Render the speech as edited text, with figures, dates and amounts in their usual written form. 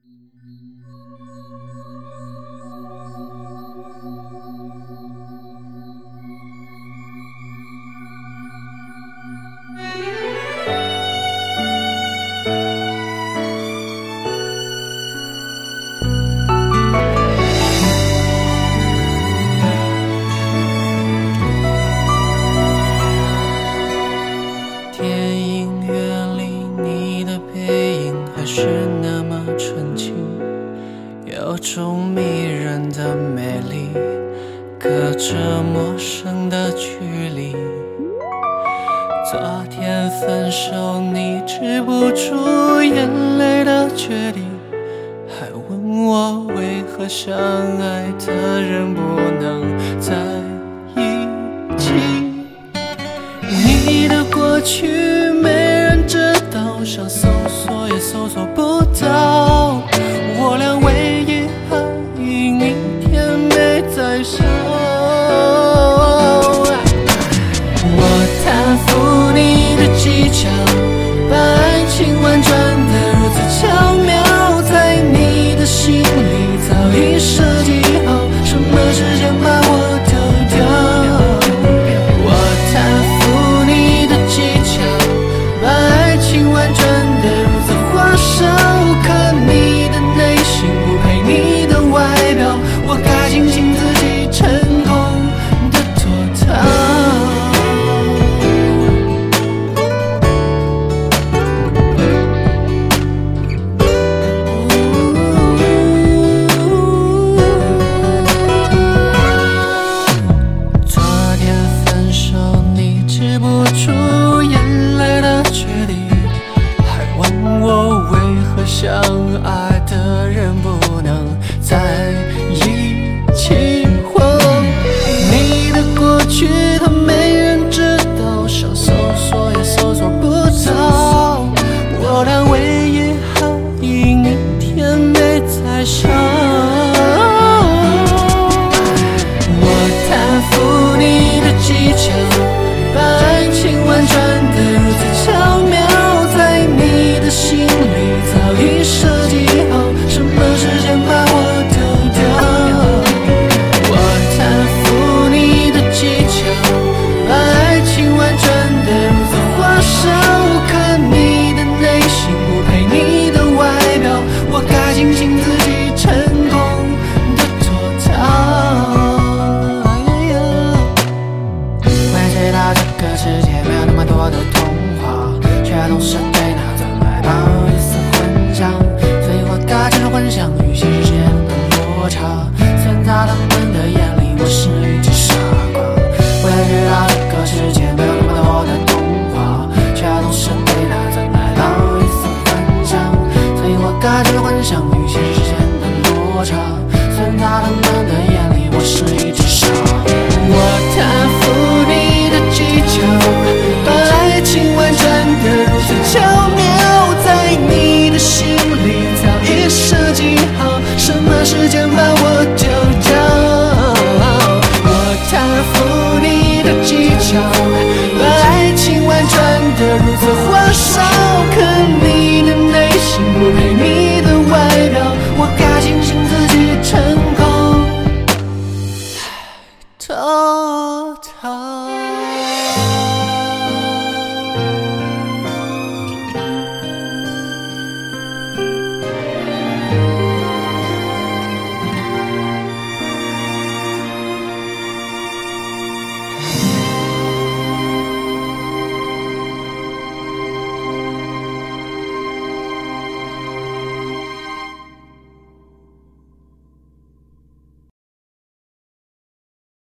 是那么纯净，有种迷人的美丽，隔着陌生的距离。昨天分手，你止不住眼泪的决堤，还问我为何相爱的人不能在一起。你的过去没人知道，想搜索也搜索不到，我俩唯一恨意一天没再笑。我贪腐你的技巧，把爱情婉转得如此巧妙，在你的心里早已设计好什么时间把我丢掉。我贪腐你的技巧，把爱情婉转得如此花哨，可你的内心不配你的外表，我该庆幸自己成功的脱逃。相爱的人不能在一起晃，你的过去他没人知道，想搜索也搜索不到，我俩唯一好意一天没再笑。我贪腐你的技巧，把爱情婉转得如此巧妙，在你的心里早已设计好什么时间把我丢掉。我贪腐你的技巧，把爱情婉转得如此花哨，可你的内心不配你的外表，我该庆幸自己成功的脱逃。没知道这个世界没有那么多的童话，却总是对那种爱抱一丝幻想，所以我搭建了幻想与现实之间的落差，虽然在他们的眼里我是一只傻瓜。我也知道这个世界没有